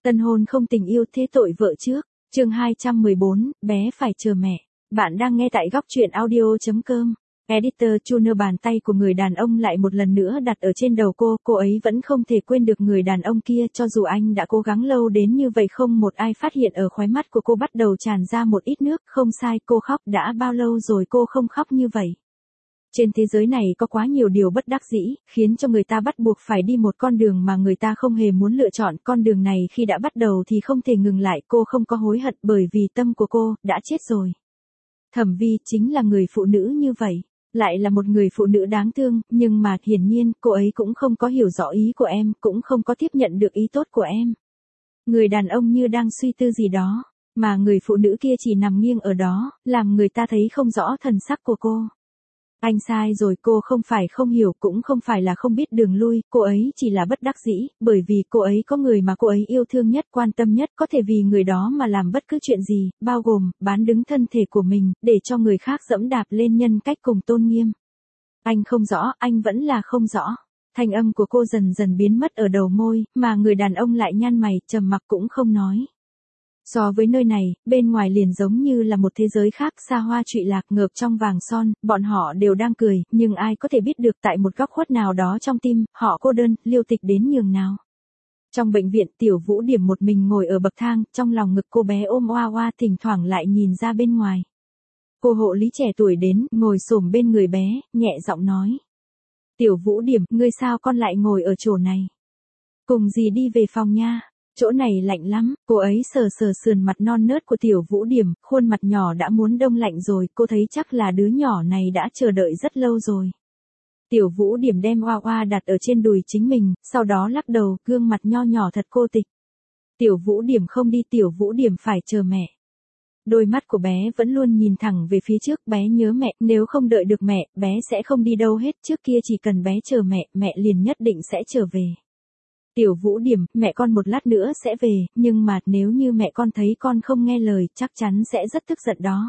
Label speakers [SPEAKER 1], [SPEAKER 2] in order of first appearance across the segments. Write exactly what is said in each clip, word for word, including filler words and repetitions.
[SPEAKER 1] Tân hôn không tình yêu thế tội vợ trước. Chương hai trăm mười bốn, bé phải chờ mẹ. Bạn đang nghe tại góc truyện audio chấm com. Editor Junior. Bàn tay của người đàn ông lại một lần nữa đặt ở trên đầu cô, cô ấy vẫn không thể quên được người đàn ông kia, cho dù anh đã cố gắng lâu đến như vậy không một ai phát hiện ở khóe mắt của cô bắt đầu tràn ra một ít nước, không sai, cô khóc, đã bao lâu rồi cô không khóc như vậy. Trên thế giới này có quá nhiều điều bất đắc dĩ, khiến cho người ta bắt buộc phải đi một con đường mà người ta không hề muốn lựa chọn, con đường này khi đã bắt đầu thì không thể ngừng lại, cô không có hối hận bởi vì tâm của cô đã chết rồi. Thẩm Vi chính là người phụ nữ như vậy, lại là một người phụ nữ đáng thương, nhưng mà hiển nhiên cô ấy cũng không có hiểu rõ ý của em, cũng không có tiếp nhận được ý tốt của em. Người đàn ông như đang suy tư gì đó, mà người phụ nữ kia chỉ nằm nghiêng ở đó, làm người ta thấy không rõ thần sắc của cô. Anh sai rồi, cô không phải không hiểu, cũng không phải là không biết đường lui, cô ấy chỉ là bất đắc dĩ, bởi vì cô ấy có người mà cô ấy yêu thương nhất, quan tâm nhất, có thể vì người đó mà làm bất cứ chuyện gì, bao gồm bán đứng thân thể của mình, để cho người khác dẫm đạp lên nhân cách cùng tôn nghiêm. Anh không rõ, anh vẫn là không rõ. Thanh âm của cô dần dần biến mất ở đầu môi, mà người đàn ông lại nhăn mày, trầm mặc cũng không nói. So với nơi này, bên ngoài liền giống như là một thế giới khác, xa hoa trụy lạc, ngợp trong vàng son, bọn họ đều đang cười, nhưng ai có thể biết được tại một góc khuất nào đó trong tim, họ cô đơn, liêu tịch đến nhường nào. Trong bệnh viện, Tiểu Vũ Điểm một mình ngồi ở bậc thang, trong lòng ngực cô bé ôm oa oa, thỉnh thoảng lại nhìn ra bên ngoài. Cô hộ lý trẻ tuổi đến, ngồi xổm bên người bé, nhẹ giọng nói. Tiểu Vũ Điểm, ngươi sao con lại ngồi ở chỗ này? Cùng dì đi về phòng nha. Chỗ này lạnh lắm, cô ấy sờ sờ sườn mặt non nớt của Tiểu Vũ Điểm, khuôn mặt nhỏ đã muốn đông lạnh rồi, cô thấy chắc là đứa nhỏ này đã chờ đợi rất lâu rồi. Tiểu Vũ Điểm đem oa oa đặt ở trên đùi chính mình, sau đó lắc đầu, gương mặt nho nhỏ thật cô tịch. Tiểu Vũ Điểm không đi, Tiểu Vũ Điểm phải chờ mẹ. Đôi mắt của bé vẫn luôn nhìn thẳng về phía trước, bé nhớ mẹ, nếu không đợi được mẹ, bé sẽ không đi đâu hết, trước kia chỉ cần bé chờ mẹ, mẹ liền nhất định sẽ trở về. Tiểu Vũ Điểm, mẹ con một lát nữa sẽ về, nhưng mà nếu như mẹ con thấy con không nghe lời, chắc chắn sẽ rất tức giận đó.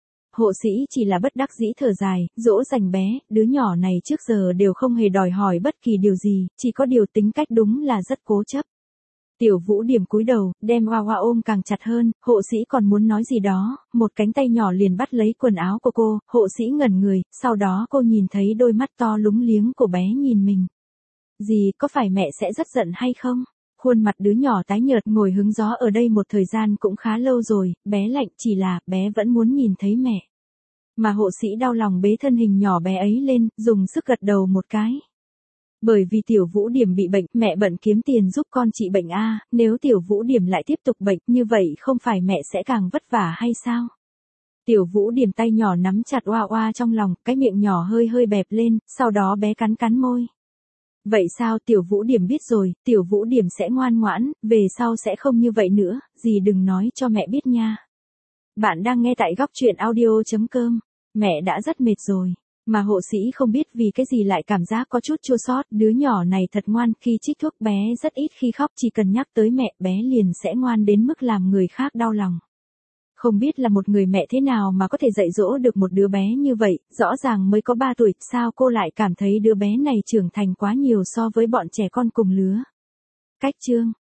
[SPEAKER 1] Hộ sĩ chỉ là bất đắc dĩ thở dài, dỗ dành bé, đứa nhỏ này trước giờ đều không hề đòi hỏi bất kỳ điều gì, chỉ có điều tính cách đúng là rất cố chấp. Tiểu Vũ Điểm cúi đầu, đem oa oa ôm càng chặt hơn, hộ sĩ còn muốn nói gì đó, một cánh tay nhỏ liền bắt lấy quần áo của cô, hộ sĩ ngẩn người, sau đó cô nhìn thấy đôi mắt to lúng liếng của bé nhìn mình. Dì, có phải mẹ sẽ rất giận hay không? Khuôn mặt đứa nhỏ tái nhợt, ngồi hứng gió ở đây một thời gian cũng khá lâu rồi, bé lạnh, chỉ là bé vẫn muốn nhìn thấy mẹ. Mà hộ sĩ đau lòng bế thân hình nhỏ bé ấy lên, dùng sức gật đầu một cái. Bởi vì Tiểu Vũ Điểm bị bệnh, mẹ bận kiếm tiền giúp con trị bệnh a, nếu Tiểu Vũ Điểm lại tiếp tục bệnh, như vậy không phải mẹ sẽ càng vất vả hay sao? Tiểu Vũ Điểm tay nhỏ nắm chặt oa oa trong lòng, cái miệng nhỏ hơi hơi bẹp lên, sau đó bé cắn cắn môi. Vậy sao? Tiểu Vũ Điểm biết rồi, Tiểu Vũ Điểm sẽ ngoan ngoãn, về sau sẽ không như vậy nữa, dì đừng nói cho mẹ biết nha. Bạn đang nghe tại góc truyện audio chấm com. Mẹ đã rất mệt rồi, mà hộ sĩ không biết vì cái gì lại cảm giác có chút chua xót, đứa nhỏ này thật ngoan, khi trích thuốc bé rất ít khi khóc, chỉ cần nhắc tới mẹ bé liền sẽ ngoan đến mức làm người khác đau lòng. Không biết là một người mẹ thế nào mà có thể dạy dỗ được một đứa bé như vậy, rõ ràng mới có ba tuổi, sao cô lại cảm thấy đứa bé này trưởng thành quá nhiều so với bọn trẻ con cùng lứa. Cách chương